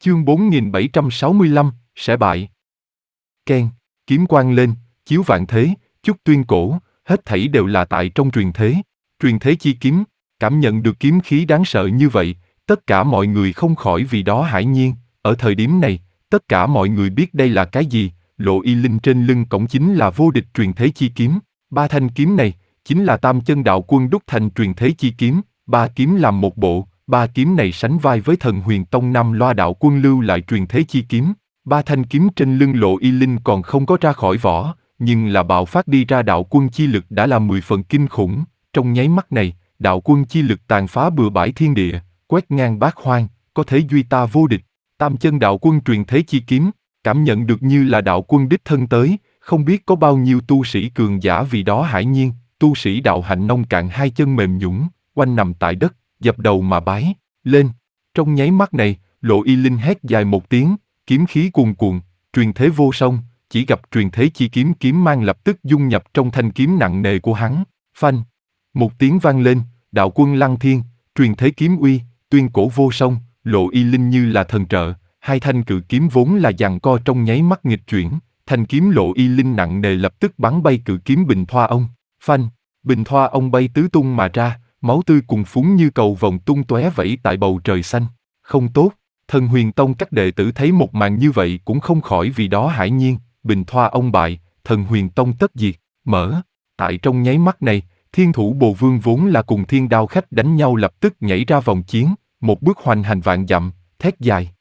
Chương 4765, sẽ bại. Keng, kiếm quang lên, chiếu vạn thế, chúc tuyên cổ, hết thảy đều là tại trong truyền thế. Truyền thế chi kiếm, cảm nhận được kiếm khí đáng sợ như vậy, tất cả mọi người không khỏi vì đó hãi nhiên. Ở thời điểm này, tất cả mọi người biết đây là cái gì, Lộ Y Linh trên lưng cổng chính là vô địch truyền thế chi kiếm. Ba thanh kiếm này, chính là Tam Chân Đạo Quân đúc thành truyền thế chi kiếm, ba kiếm làm một bộ, ba kiếm này sánh vai với Thần Huyền Tông Nam Loa Đạo Quân lưu lại truyền thế chi kiếm. Ba thanh kiếm trên lưng Lộ Y Linh còn không có ra khỏi vỏ, nhưng là bạo phát đi ra đạo quân chi lực đã là 10 phần kinh khủng. Trong nháy mắt này, đạo quân chi lực tàn phá bừa bãi thiên địa, quét ngang bát hoang, có thể duy ta vô địch. Tam Chân Đạo Quân truyền thế chi kiếm, cảm nhận được như là đạo quân đích thân tới, không biết có bao nhiêu tu sĩ cường giả vì đó hãi nhiên. Tu sĩ đạo hạnh nông cạn hai chân mềm nhũn, quanh nằm tại đất, dập đầu mà bái lên. Trong nháy mắt này, Lộ Y Linh hét dài một tiếng, kiếm khí cuồn cuộn, truyền thế vô song, chỉ gặp truyền thế chi kiếm kiếm mang lập tức dung nhập trong thanh kiếm nặng nề của hắn. Phanh, một tiếng vang lên, đạo quân lăng thiên, truyền thế kiếm uy, tuyên cổ vô song, Lộ Y Linh như là thần trợ, hai thanh cự kiếm vốn là giằng co trong nháy mắt nghịch chuyển, thanh kiếm Lộ Y Linh nặng nề lập tức bắn bay cự kiếm Bình Thoa Ông. Phanh, Bình Thoa Ông bay tứ tung mà ra, máu tươi cuồn phún như cầu vồng tung tóe vẩy tại bầu trời xanh. Không tốt, Thần Huyền Tông các đệ tử thấy một màn như vậy cũng không khỏi vì đó hãi nhiên. Bình Thoa Ông bại, Thần Huyền Tông tất diệt. Mở, tại trong nháy mắt này, Thiên Thủ Bồ Vương vốn là cùng Thiên Đao Khách đánh nhau lập tức nhảy ra vòng chiến, một bước hoành hành vạn dặm, thét dài.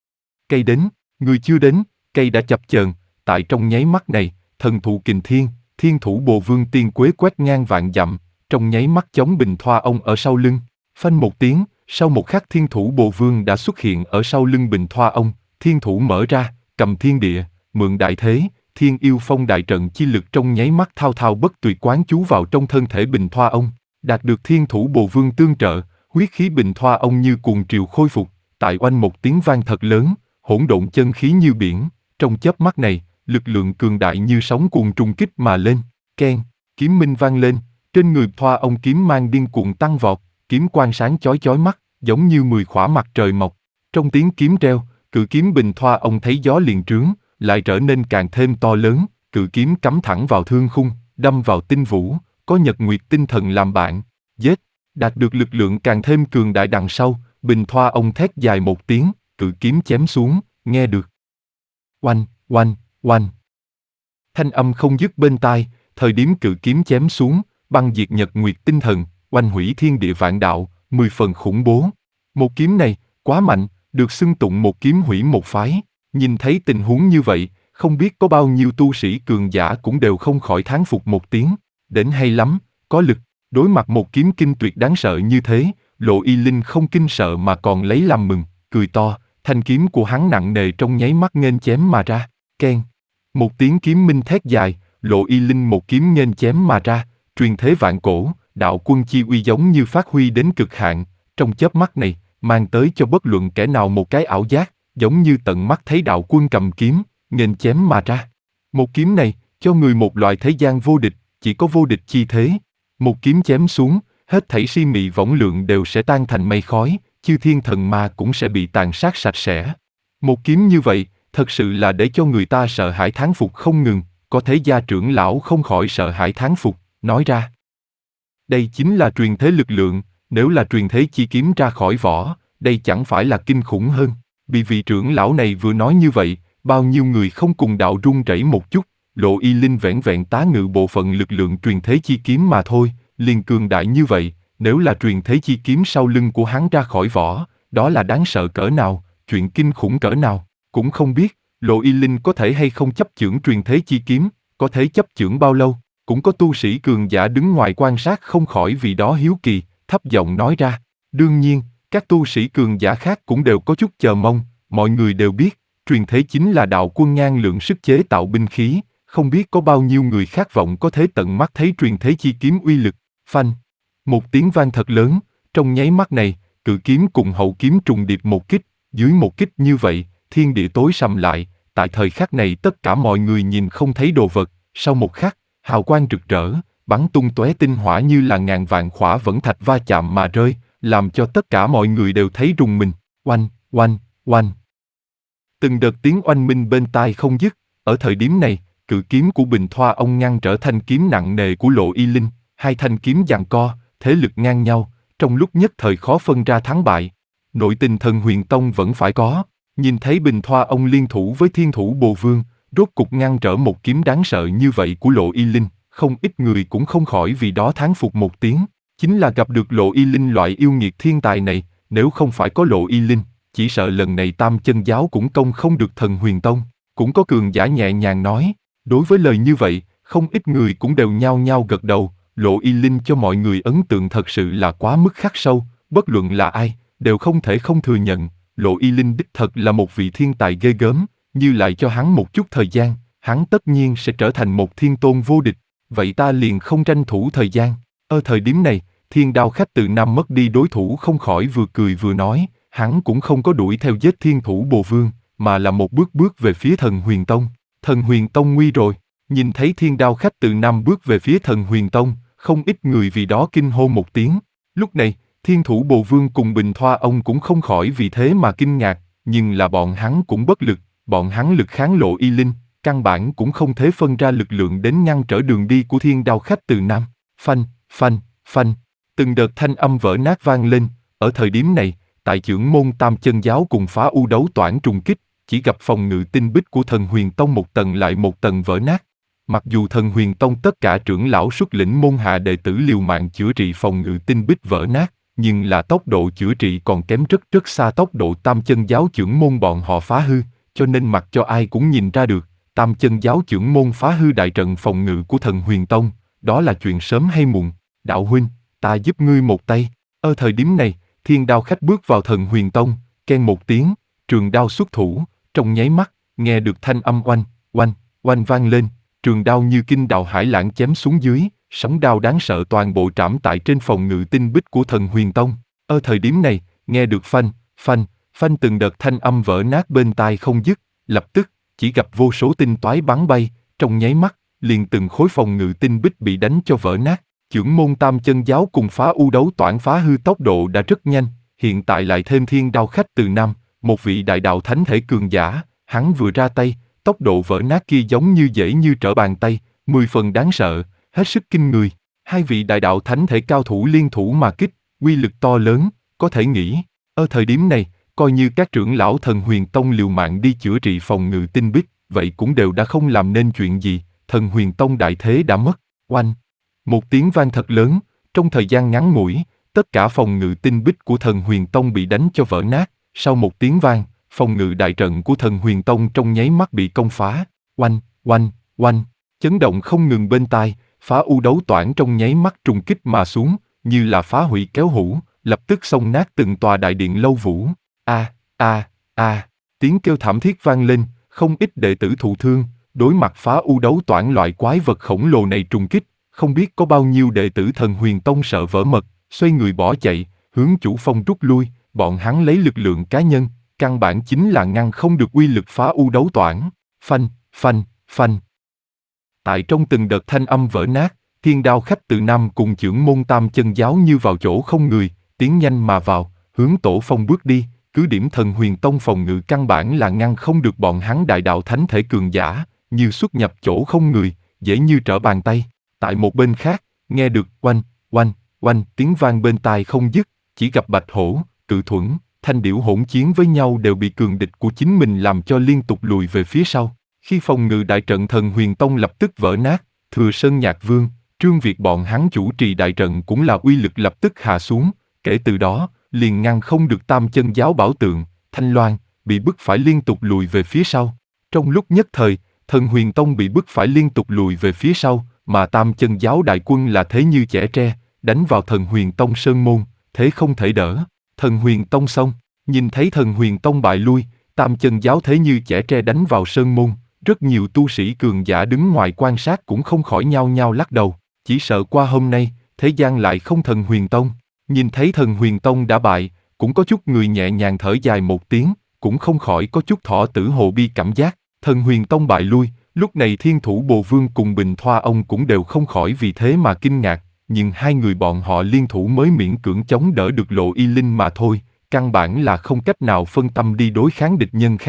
Cây đến, người chưa đến, cây đã chập chờn. Tại trong nháy mắt này, thần thụ kình thiên, Thiên Thủ Bồ Vương tiên quế quét ngang vạn dặm, trong nháy mắt chống Bình Thoa Ông ở sau lưng. Phanh một tiếng, sau một khắc Thiên Thủ Bồ Vương đã xuất hiện ở sau lưng Bình Thoa Ông, thiên thủ mở ra, cầm thiên địa, mượn đại thế, Thiên Yêu Phong đại trận chi lực trong nháy mắt thao thao bất tuyệt quán chú vào trong thân thể Bình Thoa Ông, đạt được Thiên Thủ Bồ Vương tương trợ, huyết khí Bình Thoa Ông như cuồng triều khôi phục, tại oanh một tiếng vang thật lớn, hỗn độn chân khí như biển, trong chớp mắt này, lực lượng cường đại như sóng cuồng trùng kích mà lên. Keng, kiếm minh vang lên, trên người Thoa Ông kiếm mang điên cuồng tăng vọt, kiếm quang sáng chói chói mắt, giống như 10 khỏa mặt trời mọc. Trong tiếng kiếm reo, cự kiếm Bình Thoa Ông thấy gió liền trướng, lại trở nên càng thêm to lớn, cự kiếm cắm thẳng vào thương khung, đâm vào tinh vũ, có nhật nguyệt tinh thần làm bạn. Giết, đạt được lực lượng càng thêm cường đại đằng sau, Bình Thoa Ông thét dài một tiếng, cự kiếm chém xuống, nghe được. Oanh, oanh, oanh. Thanh âm không dứt bên tai, thời điểm cự kiếm chém xuống, băng diệt nhật nguyệt tinh thần, oanh hủy thiên địa vạn đạo, 10 phần khủng bố. Một kiếm này, quá mạnh, được xưng tụng một kiếm hủy một phái. Nhìn thấy tình huống như vậy, không biết có bao nhiêu tu sĩ cường giả cũng đều không khỏi thán phục một tiếng. Đến hay lắm, có lực, đối mặt một kiếm kinh tuyệt đáng sợ như thế, Lộ Y Linh không kinh sợ mà còn lấy làm mừng, cười to, thanh kiếm của hắn nặng nề trong nháy mắt nghênh chém mà ra. Keng, một tiếng kiếm minh thét dài, Lộ Y Linh một kiếm nghênh chém mà ra, truyền thế vạn cổ, đạo quân chi uy giống như phát huy đến cực hạn, trong chớp mắt này, mang tới cho bất luận kẻ nào một cái ảo giác, giống như tận mắt thấy đạo quân cầm kiếm, nghênh chém mà ra. Một kiếm này, cho người một loại thế gian vô địch, chỉ có vô địch chi thế. Một kiếm chém xuống, hết thảy si mị võng lượng đều sẽ tan thành mây khói, chư thiên thần ma cũng sẽ bị tàn sát sạch sẽ. Một kiếm như vậy, thật sự là để cho người ta sợ hãi thán phục không ngừng, có thế gia trưởng lão không khỏi sợ hãi thán phục, nói ra. Đây chính là truyền thế lực lượng, nếu là truyền thế chi kiếm ra khỏi vỏ, đây chẳng phải là kinh khủng hơn. Vì vị trưởng lão này vừa nói như vậy, bao nhiêu người không cùng đạo run rẩy một chút, Lộ Y Linh vẻn vẹn tá ngự bộ phận lực lượng truyền thế chi kiếm mà thôi, liền cường đại như vậy, nếu là truyền thế chi kiếm sau lưng của hắn ra khỏi vỏ, đó là đáng sợ cỡ nào, chuyện kinh khủng cỡ nào, cũng không biết, Lộ Y Linh có thể hay không chấp chưởng truyền thế chi kiếm, có thể chấp chưởng bao lâu, cũng có tu sĩ cường giả đứng ngoài quan sát không khỏi vì đó hiếu kỳ, thấp giọng nói ra. Đương nhiên, các tu sĩ cường giả khác cũng đều có chút chờ mong, mọi người đều biết, truyền thế chính là đạo quân ngang lượng sức chế tạo binh khí, không biết có bao nhiêu người khát vọng có thể tận mắt thấy truyền thế chi kiếm uy lực. Phanh, một tiếng vang thật lớn, trong nháy mắt này, cự kiếm cùng hậu kiếm trùng điệp một kích, dưới một kích như vậy, thiên địa tối sầm lại, tại thời khắc này tất cả mọi người nhìn không thấy đồ vật, sau một khắc, hào quang rực rỡ, bắn tung tóe tinh hỏa như là ngàn vạn khỏa vẫn thạch va chạm mà rơi, làm cho tất cả mọi người đều thấy rùng mình. Oanh, oanh, oanh. Từng đợt tiếng oanh minh bên tai không dứt, ở thời điểm này, cự kiếm của Bình Thoa ông ngăn trở thanh kiếm nặng nề của Lộ Y Linh, hai thanh kiếm giằng co, thế lực ngang nhau, trong lúc nhất thời khó phân ra thắng bại. Nội tình Thần Huyền Tông vẫn phải có, nhìn thấy Bình Thoa ông liên thủ với Thiên Thủ Bồ Vương, rốt cục ngăn trở một kiếm đáng sợ như vậy của Lộ Y Linh, không ít người cũng không khỏi vì đó thán phục một tiếng, chính là gặp được Lộ Y Linh loại yêu nghiệt thiên tài này, nếu không phải có Lộ Y Linh, chỉ sợ lần này Tam Chân Giáo cũng công không được Thần Huyền Tông. Cũng có cường giả nhẹ nhàng nói, đối với lời như vậy, không ít người cũng đều nhao nhao gật đầu, Lộ Y Linh cho mọi người ấn tượng thật sự là quá mức khắc sâu, bất luận là ai, đều không thể không thừa nhận, Lộ Y Linh đích thật là một vị thiên tài ghê gớm, như lại cho hắn một chút thời gian, hắn tất nhiên sẽ trở thành một thiên tôn vô địch, vậy ta liền không tranh thủ thời gian. Ở thời điểm này, Thiên Đao Khách từ Nam mất đi đối thủ không khỏi vừa cười vừa nói, hắn cũng không có đuổi theo giết Thiên Thủ Bồ Vương, mà là một bước về phía Thần Huyền Tông. Thần Huyền Tông nguy rồi, nhìn thấy Thiên Đao Khách từ Nam bước về phía Thần Huyền Tông, không ít người vì đó kinh hô một tiếng. Lúc này, Thiên Thủ Bồ Vương cùng Bình Thoa ông cũng không khỏi vì thế mà kinh ngạc, nhưng là bọn hắn cũng bất lực, bọn hắn lực kháng Lộ Y Linh, căn bản cũng không thể phân ra lực lượng đến ngăn trở đường đi của Thiên Đao Khách từ Nam. Phanh, phanh, phanh, từng đợt thanh âm vỡ nát vang lên, ở thời điểm này, tại chưởng môn Tam Chân Giáo cùng Phá U Đấu Toản trùng kích, chỉ gặp phòng ngự tinh bích của Thần Huyền Tông một tầng lại một tầng vỡ nát. Mặc dù Thần Huyền Tông tất cả trưởng lão xuất lĩnh môn hạ đệ tử liều mạng chữa trị phòng ngự tinh bích vỡ nát, nhưng là tốc độ chữa trị còn kém rất xa tốc độ Tam Chân Giáo chưởng môn bọn họ phá hư, cho nên mặc cho ai cũng nhìn ra được, Tam Chân Giáo chưởng môn phá hư đại trận phòng ngự của Thần Huyền Tông, đó là chuyện sớm hay muộn. Đạo huynh, ta giúp ngươi một tay. Ở thời điểm này, Thiên Đao Khách bước vào Thần Huyền Tông, keng một tiếng, trường đao xuất thủ, trong nháy mắt, nghe được thanh âm oanh, oanh, oanh vang lên, trường đao như kinh đào hải lãng chém xuống dưới, sóng đao đáng sợ toàn bộ trảm tại trên phòng ngự tinh bích của Thần Huyền Tông. Ở thời điểm này, nghe được phanh, phanh, phanh từng đợt thanh âm vỡ nát bên tai không dứt, lập tức, chỉ gặp vô số tinh toái bắn bay, trong nháy mắt, liền từng khối phòng ngự tinh bích bị đánh cho vỡ nát. Chưởng môn Tam Chân Giáo cùng Phá U Đấu Toản phá hư tốc độ đã rất nhanh, hiện tại lại thêm Thiên Đao Khách từ Nam, một vị đại đạo thánh thể cường giả, hắn vừa ra tay, tốc độ vỡ nát kia giống như dễ như trở bàn tay, 10 phần đáng sợ, hết sức kinh người. Hai vị đại đạo thánh thể cao thủ liên thủ mà kích, uy lực to lớn, có thể nghĩ. Ở thời điểm này, coi như các trưởng lão Thần Huyền Tông liều mạng đi chữa trị phòng ngự tinh bích, vậy cũng đều đã không làm nên chuyện gì, Thần Huyền Tông đại thế đã mất. Oanh! Một tiếng vang thật lớn, trong thời gian ngắn ngủi, tất cả phòng ngự tinh bích của Thần Huyền Tông bị đánh cho vỡ nát, sau một tiếng vang, phòng ngự đại trận của Thần Huyền Tông trong nháy mắt bị công phá, oanh, oanh, oanh, chấn động không ngừng bên tai, Phá U Đấu Toản trong nháy mắt trùng kích mà xuống, như là phá hủy kéo hũ, lập tức xông nát từng tòa đại điện lâu vũ. Tiếng kêu thảm thiết vang lên, không ít đệ tử thụ thương, đối mặt Phá U Đấu Toản loại quái vật khổng lồ này trùng kích, không biết có bao nhiêu đệ tử Thần Huyền Tông sợ vỡ mật, xoay người bỏ chạy, hướng chủ phong rút lui, bọn hắn lấy lực lượng cá nhân, căn bản chính là ngăn không được uy lực Phá U Đấu Toản. Phanh, phanh, phanh. Tại trong từng đợt thanh âm vỡ nát, Thiên Đao Khách từ Nam cùng chưởng môn Tam Chân Giáo như vào chỗ không người, tiến nhanh mà vào, hướng tổ phong bước đi, cứ điểm Thần Huyền Tông phòng ngự căn bản là ngăn không được bọn hắn đại đạo thánh thể cường giả, như xuất nhập chỗ không người, dễ như trở bàn tay. Tại một bên khác, nghe được oanh, oanh, oanh tiếng vang bên tai không dứt, chỉ gặp Bạch Hổ, Cự Thuẫn, Thanh Điểu hỗn chiến với nhau đều bị cường địch của chính mình làm cho liên tục lùi về phía sau. Khi phòng ngự đại trận Thần Huyền Tông lập tức vỡ nát, Thừa Sơn Nhạc Vương, Trương Việt bọn hắn chủ trì đại trận cũng là uy lực lập tức hạ xuống, kể từ đó, liền ngăn không được Tam Chân Giáo Bảo Tượng, Thanh Loan, bị bức phải liên tục lùi về phía sau. Trong lúc nhất thời, Thần Huyền Tông bị bức phải liên tục lùi về phía sau, mà Tam Chân Giáo đại quân là thế như chẻ tre, đánh vào Thần Huyền Tông sơn môn, thế không thể đỡ. Thần Huyền Tông xong, nhìn thấy Thần Huyền Tông bại lui, Tam Chân Giáo thế như chẻ tre đánh vào sơn môn, rất nhiều tu sĩ cường giả đứng ngoài quan sát cũng không khỏi nhao nhao lắc đầu, chỉ sợ qua hôm nay, thế gian lại không Thần Huyền Tông. Nhìn thấy Thần Huyền Tông đã bại, cũng có chút người nhẹ nhàng thở dài một tiếng, cũng không khỏi có chút thọ tử hồ bi cảm giác. Thần Huyền Tông bại lui, lúc này Thiên Thủ Bồ Vương cùng Bình Thoa ông cũng đều không khỏi vì thế mà kinh ngạc, nhưng hai người bọn họ liên thủ mới miễn cưỡng chống đỡ được Lộ Y Linh mà thôi, căn bản là không cách nào phân tâm đi đối kháng địch nhân khác.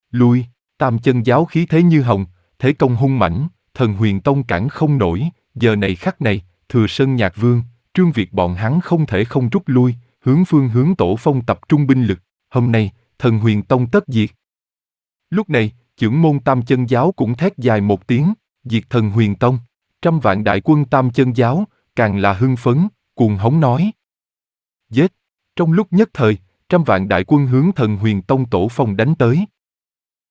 Lui, Tam Chân Giáo khí thế như hồng, thế công hung mãnh, Thần Huyền Tông cản không nổi, giờ này khắc này, Thừa Sơn Nhạc Vương, Trương Việt bọn hắn không thể không rút lui, hướng Tổ Phong tập trung binh lực, hôm nay, Thần Huyền Tông tất diệt. Lúc này, chưởng môn Tam Chân Giáo cũng thét dài một tiếng, diệt Thần Huyền Tông, trăm vạn đại quân Tam Chân Giáo, càng là hưng phấn, cuồng hống nói. Giết! Trong lúc nhất thời, trăm vạn đại quân hướng Thần Huyền Tông Tổ Phong đánh tới.